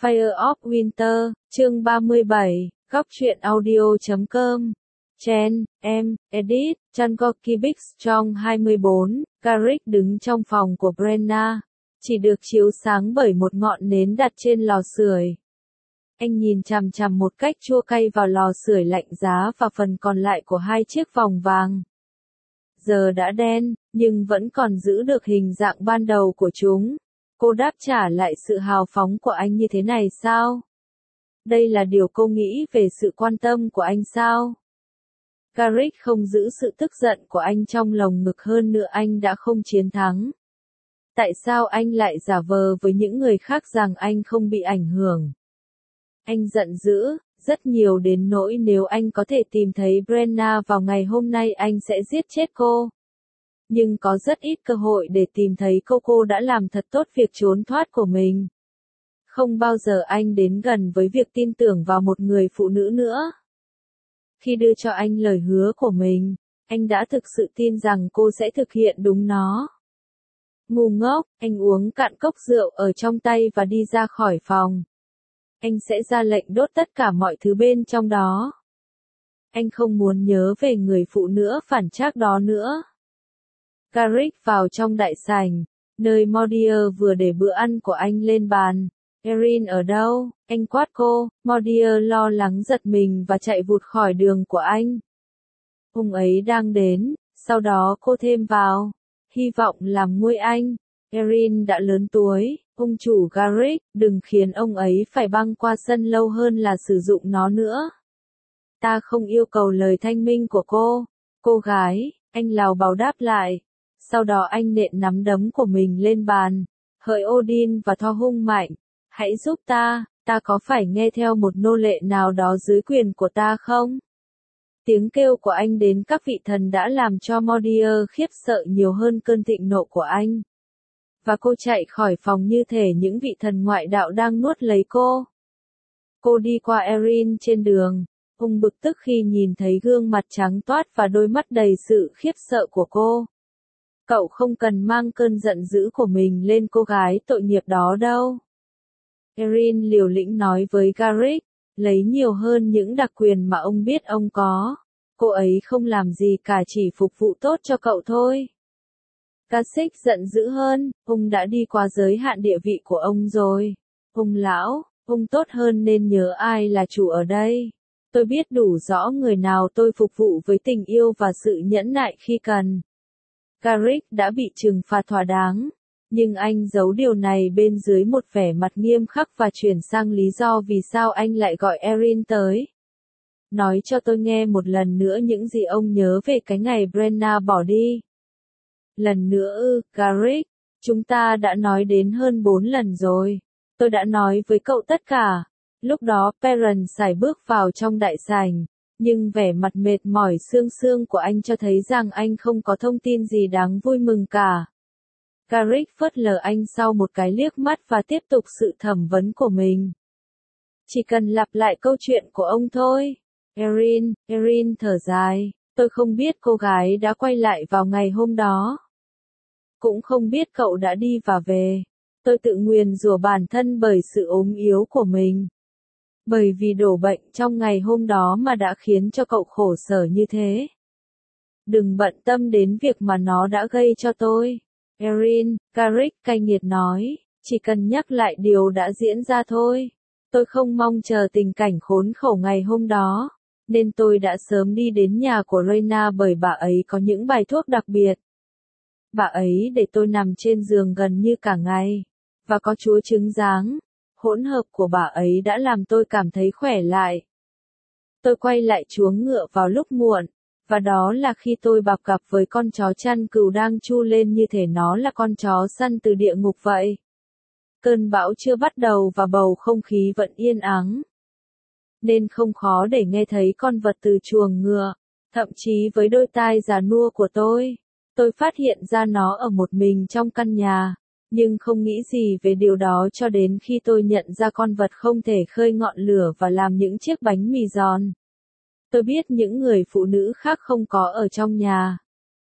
Fire of Winter, chương 37, góc truyện audio.com. Chen, em, edit, Changoki Big Strong 24, Garrick đứng trong phòng của Brenna, chỉ được chiếu sáng bởi một ngọn nến đặt trên lò sưởi. Anh nhìn chằm chằm một cách chua cay vào lò sưởi lạnh giá và phần còn lại của hai chiếc vòng vàng. Giờ đã đen, nhưng vẫn còn giữ được hình dạng ban đầu của chúng. Cô đáp trả lại sự hào phóng của anh như thế này sao? Đây là điều cô nghĩ về sự quan tâm của anh sao? Garrick không giữ sự tức giận của anh trong lồng ngực, hơn nữa anh đã không chiến thắng. Tại sao anh lại giả vờ với những người khác rằng anh không bị ảnh hưởng? Anh giận dữ, rất nhiều đến nỗi nếu anh có thể tìm thấy Brenna vào ngày hôm nay anh sẽ giết chết cô. Nhưng có rất ít cơ hội để tìm thấy cô đã làm thật tốt việc trốn thoát của mình. Không bao giờ anh đến gần với việc tin tưởng vào một người phụ nữ nữa. Khi đưa cho anh lời hứa của mình, anh đã thực sự tin rằng cô sẽ thực hiện đúng nó. Ngu ngốc, anh uống cạn cốc rượu ở trong tay và đi ra khỏi phòng. Anh sẽ ra lệnh đốt tất cả mọi thứ bên trong đó. Anh không muốn nhớ về người phụ nữ phản trác đó nữa. Garrick vào trong đại sảnh, nơi Maudier vừa để bữa ăn của anh lên bàn. Erin ở đâu? Anh quát cô. Maudier lo lắng giật mình và chạy vụt khỏi đường của anh. Ông ấy đang đến, sau đó cô thêm vào. Hy vọng làm nguôi anh. Erin đã lớn tuổi, ông chủ Garrick, đừng khiến ông ấy phải băng qua sân lâu hơn là sử dụng nó nữa. Ta không yêu cầu lời thanh minh của cô gái, anh lào bào đáp lại. Sau đó anh nện nắm đấm của mình lên bàn. Hỡi Odin và Thor hung mạnh, hãy giúp ta có phải nghe theo một nô lệ nào đó dưới quyền của ta không? Tiếng kêu của anh đến các vị thần đã làm cho Maudier khiếp sợ nhiều hơn cơn thịnh nộ của anh. Và cô chạy khỏi phòng như thể những vị thần ngoại đạo đang nuốt lấy cô. Cô đi qua Erin trên đường. Ông bực tức khi nhìn thấy gương mặt trắng toát và đôi mắt đầy sự khiếp sợ của cô. Cậu không cần mang cơn giận dữ của mình lên cô gái tội nghiệp đó đâu. Erin liều lĩnh nói với Garrick, lấy nhiều hơn những đặc quyền mà ông biết ông có. Cô ấy không làm gì cả, chỉ phục vụ tốt cho cậu thôi. Garrick giận dữ hơn, ông đã đi qua giới hạn địa vị của ông rồi. Ông lão, ông tốt hơn nên nhớ ai là chủ ở đây. Tôi biết đủ rõ người nào tôi phục vụ với tình yêu và sự nhẫn nại khi cần. Garrick đã bị trừng phạt thỏa đáng, nhưng anh giấu điều này bên dưới một vẻ mặt nghiêm khắc và chuyển sang lý do vì sao anh lại gọi Erin tới. Nói cho tôi nghe một lần nữa những gì ông nhớ về cái ngày Brenna bỏ đi. Lần nữa ư, Garrick, chúng ta đã nói đến hơn 4 lần rồi. Tôi đã nói với cậu tất cả. Lúc đó Perrin sải bước vào trong đại sảnh. Nhưng vẻ mặt mệt mỏi xương xương của anh cho thấy rằng anh không có thông tin gì đáng vui mừng cả. Garrick phớt lờ anh sau một cái liếc mắt và tiếp tục sự thẩm vấn của mình. Chỉ cần lặp lại câu chuyện của ông thôi. Erin thở dài, tôi không biết cô gái đã quay lại vào ngày hôm đó. Cũng không biết cậu đã đi và về. Tôi tự nguyền rủa bản thân bởi sự ốm yếu của mình. Bởi vì đổ bệnh trong ngày hôm đó mà đã khiến cho cậu khổ sở như thế. Đừng bận tâm đến việc mà nó đã gây cho tôi. Erin, Garrick cay nghiệt nói, chỉ cần nhắc lại điều đã diễn ra thôi. Tôi không mong chờ tình cảnh khốn khổ ngày hôm đó, nên tôi đã sớm đi đến nhà của Rhaena bởi bà ấy có những bài thuốc đặc biệt. Bà ấy để tôi nằm trên giường gần như cả ngày, và có chúa trứng ráng. Hỗn hợp của bà ấy đã làm tôi cảm thấy khỏe lại. Tôi quay lại chuồng ngựa vào lúc muộn, và đó là khi tôi gặp với con chó chăn cừu đang chu lên như thể nó là con chó săn từ địa ngục vậy. Cơn bão chưa bắt đầu và bầu không khí vẫn yên ắng. Nên không khó để nghe thấy con vật từ chuồng ngựa, thậm chí với đôi tai già nua của tôi phát hiện ra nó ở một mình trong căn nhà. Nhưng không nghĩ gì về điều đó cho đến khi tôi nhận ra con vật không thể khơi ngọn lửa và làm những chiếc bánh mì giòn. Tôi biết những người phụ nữ khác không có ở trong nhà.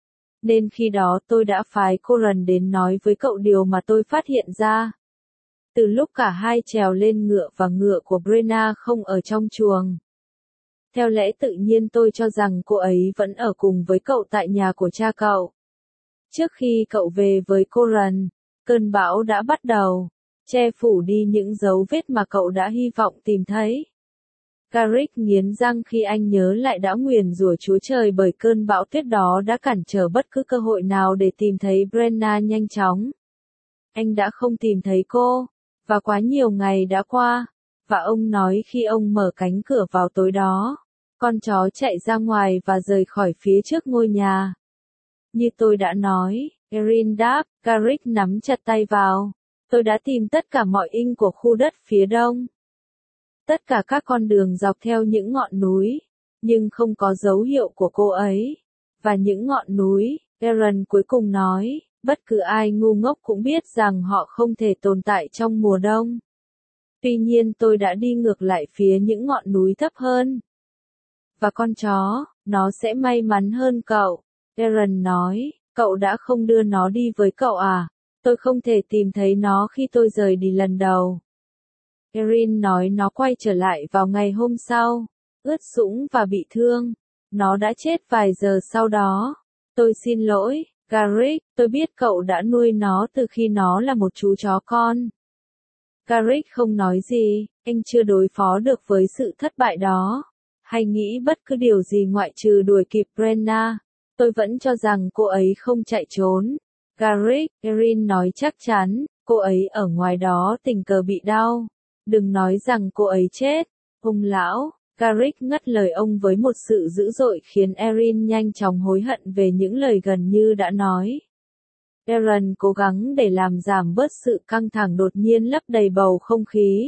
Nên khi đó tôi đã phái Coran đến nói với cậu điều mà tôi phát hiện ra. từ lúc cả hai trèo lên ngựa và ngựa của Brenna không ở trong chuồng. Theo lẽ tự nhiên tôi cho rằng cô ấy vẫn ở cùng với cậu tại nhà của cha cậu. Trước khi cậu về với Coran, cơn bão đã bắt đầu, che phủ đi những dấu vết mà cậu đã hy vọng tìm thấy. Carrick nghiến răng khi anh nhớ lại đã nguyền rủa Chúa Trời bởi cơn bão tuyết đó đã cản trở bất cứ cơ hội nào để tìm thấy Brenna nhanh chóng. Anh đã không tìm thấy cô, và quá nhiều ngày đã qua, và ông nói khi ông mở cánh cửa vào tối đó, con chó chạy ra ngoài và rời khỏi phía trước ngôi nhà. Như tôi đã nói, Erin đáp, Carrick nắm chặt tay vào. Tôi đã tìm tất cả mọi inh của khu đất phía đông. Tất cả các con đường dọc theo những ngọn núi, nhưng không có dấu hiệu của cô ấy. Và những ngọn núi, Aaron cuối cùng nói, bất cứ ai ngu ngốc cũng biết rằng họ không thể tồn tại trong mùa đông. Tuy nhiên tôi đã đi ngược lại phía những ngọn núi thấp hơn. Và con chó, nó sẽ may mắn hơn cậu. Aaron nói, cậu đã không đưa nó đi với cậu à? Tôi không thể tìm thấy nó khi tôi rời đi lần đầu. Erin nói nó quay trở lại vào ngày hôm sau, ướt sũng và bị thương. Nó đã chết vài giờ sau đó. Tôi xin lỗi, Carrick, tôi biết cậu đã nuôi nó từ khi nó là một chú chó con. Carrick không nói gì, anh chưa đối phó được với sự thất bại đó, hay nghĩ bất cứ điều gì ngoại trừ đuổi kịp Brenna. Tôi vẫn cho rằng cô ấy không chạy trốn. Carrick, Erin nói chắc chắn, cô ấy ở ngoài đó tình cờ bị đau. Đừng nói rằng cô ấy chết. Ông lão, Carrick ngắt lời ông với một sự dữ dội khiến Erin nhanh chóng hối hận về những lời gần như đã nói. Aaron cố gắng để làm giảm bớt sự căng thẳng đột nhiên lấp đầy bầu không khí.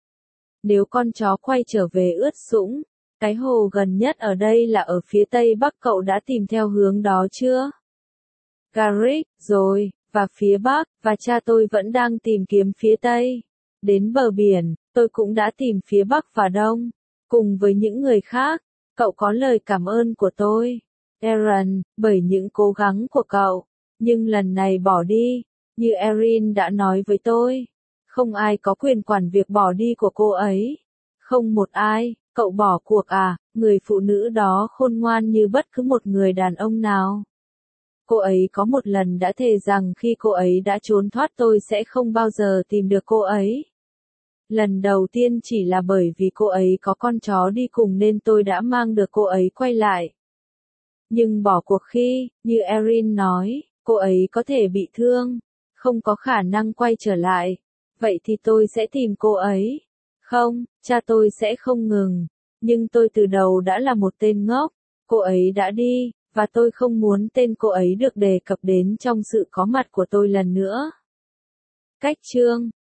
Nếu con chó quay trở về ướt sũng, cái hồ gần nhất ở đây là ở phía tây bắc, cậu đã tìm theo hướng đó chưa? Carrick, rồi, và phía bắc, và cha tôi vẫn đang tìm kiếm phía tây. Đến bờ biển, tôi cũng đã tìm phía bắc và đông, cùng với những người khác. Cậu có lời cảm ơn của tôi, Aaron, bởi những cố gắng của cậu. Nhưng lần này bỏ đi, như Erin đã nói với tôi, không ai có quyền quản việc bỏ đi của cô ấy. Không một ai, cậu bỏ cuộc à? Người phụ nữ đó khôn ngoan như bất cứ một người đàn ông nào. Cô ấy có một lần đã thề rằng khi cô ấy đã trốn thoát tôi sẽ không bao giờ tìm được cô ấy. Lần đầu tiên chỉ là bởi vì cô ấy có con chó đi cùng nên tôi đã mang được cô ấy quay lại. Nhưng bỏ cuộc khi, như Erin nói, cô ấy có thể bị thương, không có khả năng quay trở lại. Vậy thì tôi sẽ tìm cô ấy. Không, cha tôi sẽ không ngừng. Nhưng tôi từ đầu đã là một tên ngốc. Cô ấy đã đi, và tôi không muốn tên cô ấy được đề cập đến trong sự có mặt của tôi lần nữa. Cách chương